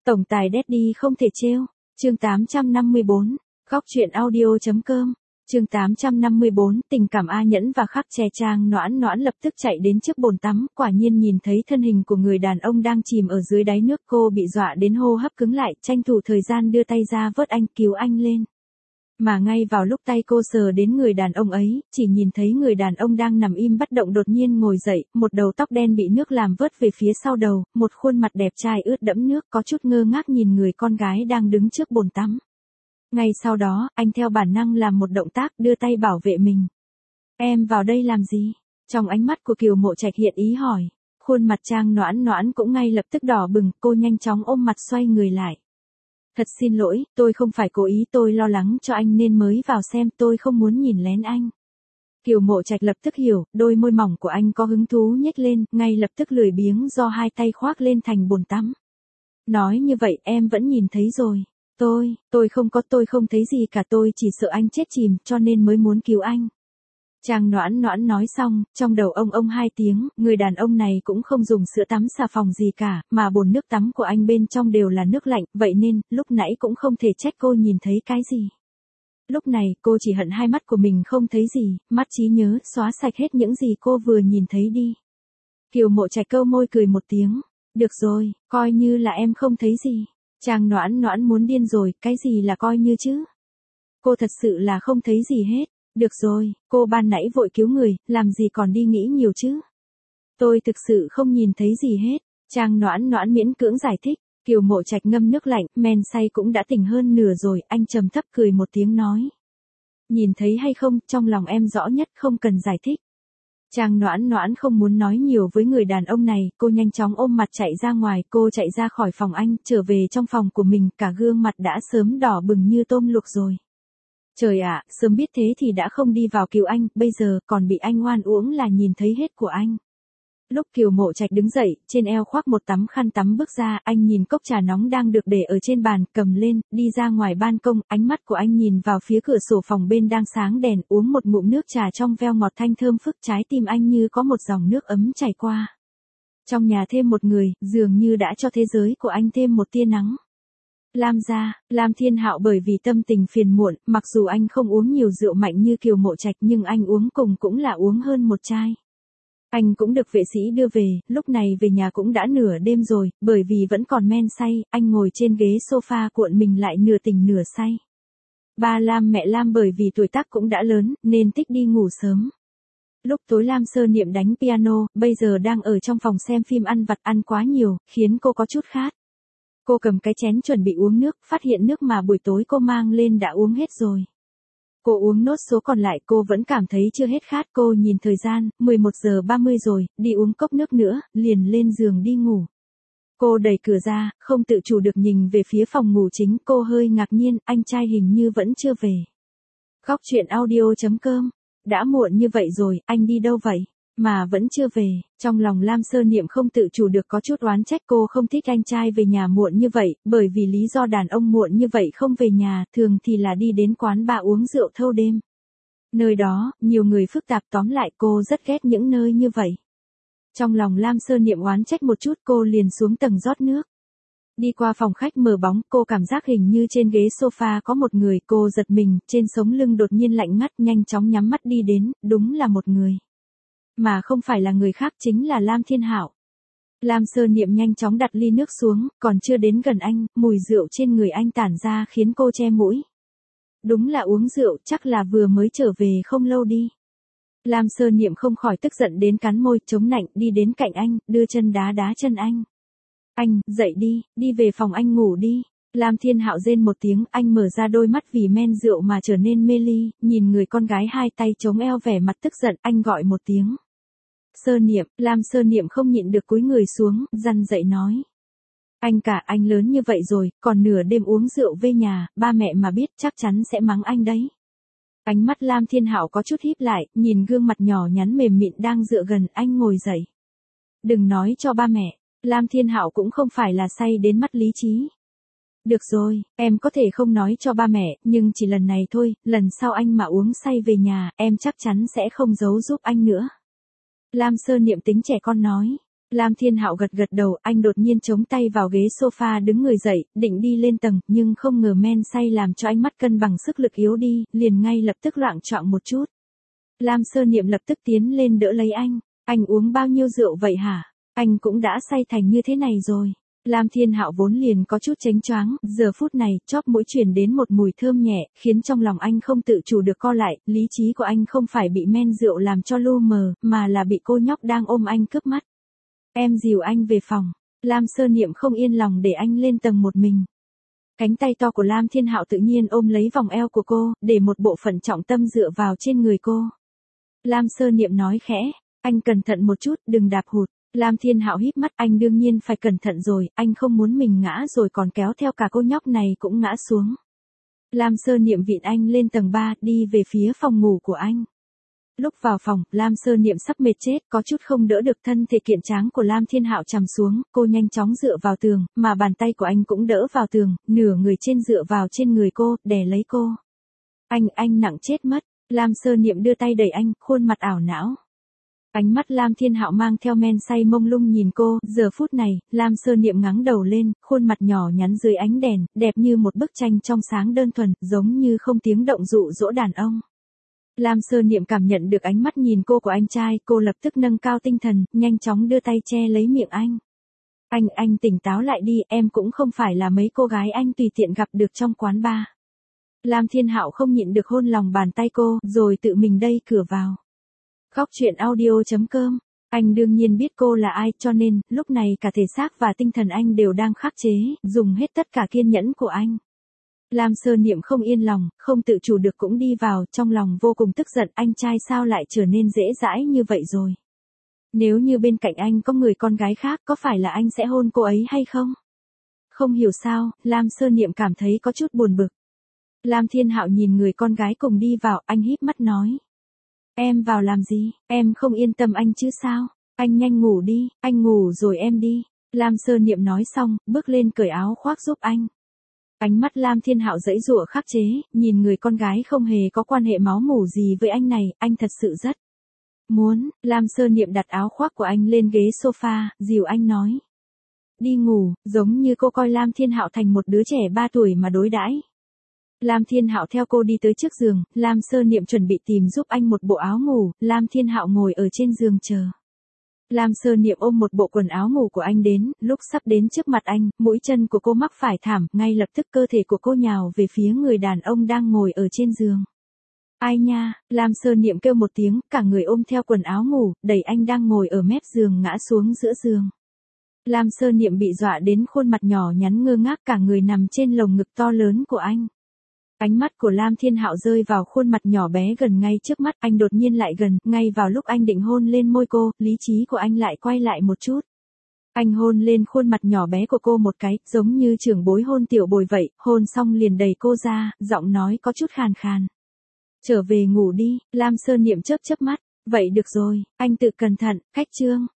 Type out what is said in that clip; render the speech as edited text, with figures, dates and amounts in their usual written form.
Tổng tài Daddy không thể trêu. Chương 854. Góc truyện audio.com. Chương 854, tình cảm A Nhẫn và Khắc Che. Trang Noãn Noãn lập tức chạy đến trước bồn tắm, quả nhiên nhìn thấy thân hình của người đàn ông đang chìm ở dưới đáy nước, cô bị dọa đến hô hấp cứng lại, tranh thủ thời gian đưa tay ra vớt anh, cứu anh lên. Mà ngay vào lúc tay cô sờ đến người đàn ông ấy, chỉ nhìn thấy người đàn ông đang nằm im bất động đột nhiên ngồi dậy, một đầu tóc đen bị nước làm vớt về phía sau đầu, một khuôn mặt đẹp trai ướt đẫm nước, có chút ngơ ngác nhìn người con gái đang đứng trước bồn tắm. Ngay sau đó, anh theo bản năng làm một động tác đưa tay bảo vệ mình. Em vào đây làm gì? Trong ánh mắt của Kiều Mộ Trạch hiện ý hỏi. Khuôn mặt Trang Noãn Noãn cũng ngay lập tức đỏ bừng, cô nhanh chóng ôm mặt xoay người lại. Thật xin lỗi, tôi không phải cố ý, tôi lo lắng cho anh nên mới vào xem, tôi không muốn nhìn lén anh. Kiều Mộ Trạch lập tức hiểu, đôi môi mỏng của anh có hứng thú nhếch lên, ngay lập tức lười biếng do hai tay khoác lên thành bồn tắm. Nói như vậy em vẫn nhìn thấy rồi. Tôi không thấy gì cả, tôi chỉ sợ anh chết chìm cho nên mới muốn cứu anh. Trang Noãn Noãn nói xong, trong đầu ông hai tiếng, người đàn ông này cũng không dùng sữa tắm xà phòng gì cả, mà bồn nước tắm của anh bên trong đều là nước lạnh, vậy nên, lúc nãy cũng không thể trách cô nhìn thấy cái gì. Lúc này, cô chỉ hận hai mắt của mình không thấy gì, mắt trí nhớ, xóa sạch hết những gì cô vừa nhìn thấy đi. Kiều Mộ Trạch câu môi cười một tiếng, được rồi, coi như là em không thấy gì. Trang Noãn Noãn muốn điên rồi, cái gì là coi như chứ? Cô thật sự là không thấy gì hết. Được rồi, cô ban nãy vội cứu người, làm gì còn đi nghĩ nhiều chứ? Tôi thực sự không nhìn thấy gì hết. Trang Noãn Noãn miễn cưỡng giải thích. Kiều Mộ Trạch ngâm nước lạnh, men say cũng đã tỉnh hơn nửa rồi, anh trầm thấp cười một tiếng nói. Nhìn thấy hay không, trong lòng em rõ nhất, không cần giải thích. Trang Noãn Noãn không muốn nói nhiều với người đàn ông này, cô nhanh chóng ôm mặt chạy ra ngoài, cô chạy ra khỏi phòng anh, trở về trong phòng của mình, cả gương mặt đã sớm đỏ bừng như tôm luộc rồi. Trời ạ, sớm biết thế thì đã không đi vào cứu anh, bây giờ còn bị anh oan uổng là nhìn thấy hết của anh. Lúc Kiều Mộ Trạch đứng dậy, trên eo khoác một tấm khăn tắm bước ra, anh nhìn cốc trà nóng đang được để ở trên bàn, cầm lên, đi ra ngoài ban công, ánh mắt của anh nhìn vào phía cửa sổ phòng bên đang sáng đèn, uống một ngụm nước trà trong veo ngọt thanh thơm phức, trái tim anh như có một dòng nước ấm chảy qua. Trong nhà thêm một người, dường như đã cho thế giới của anh thêm một tia nắng. Lam gia, Lam Thiên Hạo bởi vì tâm tình phiền muộn, mặc dù anh không uống nhiều rượu mạnh như Kiều Mộ Trạch nhưng anh uống cùng cũng là uống hơn một chai. Anh cũng được vệ sĩ đưa về, lúc này về nhà cũng đã nửa đêm rồi, bởi vì vẫn còn men say, anh ngồi trên ghế sofa cuộn mình lại nửa tỉnh nửa say. Ba Lam mẹ Lam bởi vì tuổi tác cũng đã lớn, nên thích đi ngủ sớm. Lúc tối Lam Sơ Niệm đánh piano, bây giờ đang ở trong phòng xem phim ăn vặt, ăn quá nhiều, khiến cô có chút khát. Cô cầm cái chén chuẩn bị uống nước, phát hiện nước mà buổi tối cô mang lên đã uống hết rồi. Cô uống nốt số còn lại, cô vẫn cảm thấy chưa hết khát, cô nhìn thời gian, 11:30 rồi, đi uống cốc nước nữa, liền lên giường đi ngủ. Cô đẩy cửa ra, không tự chủ được nhìn về phía phòng ngủ chính, cô hơi ngạc nhiên, anh trai hình như vẫn chưa về. Góc truyện audio.com. Đã muộn như vậy rồi, anh đi đâu vậy? Mà vẫn chưa về, trong lòng Lam Sơ Niệm không tự chủ được có chút oán trách, cô không thích anh trai về nhà muộn như vậy, bởi vì lý do đàn ông muộn như vậy không về nhà, thường thì là đi đến quán bar uống rượu thâu đêm. Nơi đó, nhiều người phức tạp, tóm lại cô rất ghét những nơi như vậy. Trong lòng Lam Sơ Niệm oán trách một chút, cô liền xuống tầng rót nước. Đi qua phòng khách mở bóng, cô cảm giác hình như trên ghế sofa có một người, cô giật mình, trên sống lưng đột nhiên lạnh ngắt, nhanh chóng nhắm mắt đi đến, đúng là một người. Mà không phải là người khác, chính là Lam Thiên Hạo. Lam Sơ Niệm nhanh chóng đặt ly nước xuống, còn chưa đến gần anh, mùi rượu trên người anh tản ra khiến cô che mũi. Đúng là uống rượu, chắc là vừa mới trở về không lâu đi. Lam Sơ Niệm không khỏi tức giận đến cắn môi, chống nạnh, đi đến cạnh anh, đưa chân đá đá chân anh. Anh, dậy đi về phòng anh ngủ đi. Lam Thiên Hạo rên một tiếng, anh mở ra đôi mắt vì men rượu mà trở nên mê ly, nhìn người con gái hai tay chống eo vẻ mặt tức giận, anh gọi một tiếng. Sơ Niệm, Lam Sơ Niệm không nhịn được cúi người xuống, răn dậy nói. Anh lớn như vậy rồi, còn nửa đêm uống rượu về nhà, ba mẹ mà biết chắc chắn sẽ mắng anh đấy. Ánh mắt Lam Thiên Hạo có chút híp lại, nhìn gương mặt nhỏ nhắn mềm mịn đang dựa gần, anh ngồi dậy. Đừng nói cho ba mẹ, Lam Thiên Hạo cũng không phải là say đến mất lý trí. Được rồi, em có thể không nói cho ba mẹ, nhưng chỉ lần này thôi, lần sau anh mà uống say về nhà, em chắc chắn sẽ không giấu giúp anh nữa. Lam Sơ Niệm tính trẻ con nói. Lam Thiên Hạo gật gật đầu, anh đột nhiên chống tay vào ghế sofa đứng người dậy, định đi lên tầng, nhưng không ngờ men say làm cho ánh mắt cân bằng sức lực yếu đi, liền ngay lập tức loạng choạng một chút. Lam Sơ Niệm lập tức tiến lên đỡ lấy anh uống bao nhiêu rượu vậy hả? Anh cũng đã say thành như thế này rồi. Lam Thiên Hạo vốn liền có chút chánh choáng, giờ phút này, chóp mũi truyền đến một mùi thơm nhẹ, khiến trong lòng anh không tự chủ được co lại, lý trí của anh không phải bị men rượu làm cho lu mờ, mà là bị cô nhóc đang ôm anh cướp mắt. Em dìu anh về phòng. Lam Sơ Niệm không yên lòng để anh lên tầng một mình. Cánh tay to của Lam Thiên Hạo tự nhiên ôm lấy vòng eo của cô, để một bộ phận trọng tâm dựa vào trên người cô. Lam Sơ Niệm nói khẽ, anh cẩn thận một chút, đừng đạp hụt. Lam Thiên Hạo híp mắt, anh đương nhiên phải cẩn thận rồi, anh không muốn mình ngã rồi còn kéo theo cả cô nhóc này cũng ngã xuống. Lam Sơ Niệm vịn anh lên tầng 3, đi về phía phòng ngủ của anh. Lúc vào phòng, Lam Sơ Niệm sắp mệt chết, có chút không đỡ được thân thể kiện tráng của Lam Thiên Hạo trầm xuống, cô nhanh chóng dựa vào tường, mà bàn tay của anh cũng đỡ vào tường, nửa người trên dựa vào trên người cô, đè lấy cô. Anh nặng chết mất. Lam Sơ Niệm đưa tay đẩy anh, khuôn mặt ảo não. Ánh mắt Lam Thiên Hạo mang theo men say mông lung nhìn cô, giờ phút này, Lam Sơ Niệm ngẩng đầu lên, khuôn mặt nhỏ nhắn dưới ánh đèn, đẹp như một bức tranh trong sáng đơn thuần, giống như không tiếng động dụ dỗ đàn ông. Lam Sơ Niệm cảm nhận được ánh mắt nhìn cô của anh trai, cô lập tức nâng cao tinh thần, nhanh chóng đưa tay che lấy miệng anh. Anh tỉnh táo lại đi, em cũng không phải là mấy cô gái anh tùy tiện gặp được trong quán bar. Lam Thiên Hạo không nhịn được hôn lòng bàn tay cô, rồi tự mình đẩy cửa vào. Góc truyện audio.com. Anh đương nhiên biết cô là ai, cho nên, lúc này cả thể xác và tinh thần anh đều đang khắc chế, dùng hết tất cả kiên nhẫn của anh. Lam Sơ Niệm không yên lòng, không tự chủ được cũng đi vào, trong lòng vô cùng tức giận, anh trai sao lại trở nên dễ dãi như vậy rồi. Nếu như bên cạnh anh có người con gái khác, có phải là anh sẽ hôn cô ấy hay không? Không hiểu sao, Lam Sơ Niệm cảm thấy có chút buồn bực. Lam Thiên Hạo nhìn người con gái cùng đi vào, anh híp mắt nói. Em vào làm gì, em không yên tâm anh chứ sao? Anh nhanh ngủ đi, anh ngủ rồi em đi. Lam Sơ Niệm nói xong, bước lên cởi áo khoác giúp anh. Ánh mắt Lam Thiên Hạo giãy giụa khắc chế, nhìn người con gái không hề có quan hệ máu mủ gì với anh này, anh thật sự rất muốn. Lam Sơ Niệm đặt áo khoác của anh lên ghế sofa, dìu anh nói. Đi ngủ, giống như cô coi Lam Thiên Hạo thành một đứa trẻ 3 tuổi mà đối đãi. Lam Thiên Hạo theo cô đi tới trước giường, Lam Sơ Niệm chuẩn bị tìm giúp anh một bộ áo ngủ, Lam Thiên Hạo ngồi ở trên giường chờ. Lam Sơ Niệm ôm một bộ quần áo ngủ của anh đến, lúc sắp đến trước mặt anh, mũi chân của cô mắc phải thảm, ngay lập tức cơ thể của cô nhào về phía người đàn ông đang ngồi ở trên giường. Ai nha, Lam Sơ Niệm kêu một tiếng, cả người ôm theo quần áo ngủ, đẩy anh đang ngồi ở mép giường ngã xuống giữa giường. Lam Sơ Niệm bị dọa đến khuôn mặt nhỏ nhắn ngơ ngác, cả người nằm trên lồng ngực to lớn của anh. Ánh mắt của Lam Thiên Hạo rơi vào khuôn mặt nhỏ bé gần ngay trước mắt, anh đột nhiên lại gần, ngay vào lúc anh định hôn lên môi cô, lý trí của anh lại quay lại một chút. Anh hôn lên khuôn mặt nhỏ bé của cô một cái, giống như trưởng bối hôn tiểu bồi vậy, hôn xong liền đẩy cô ra, giọng nói có chút khàn khàn. Trở về ngủ đi, Lam Sơ Niệm chớp chớp mắt, vậy được rồi, anh tự cẩn thận, cách chương.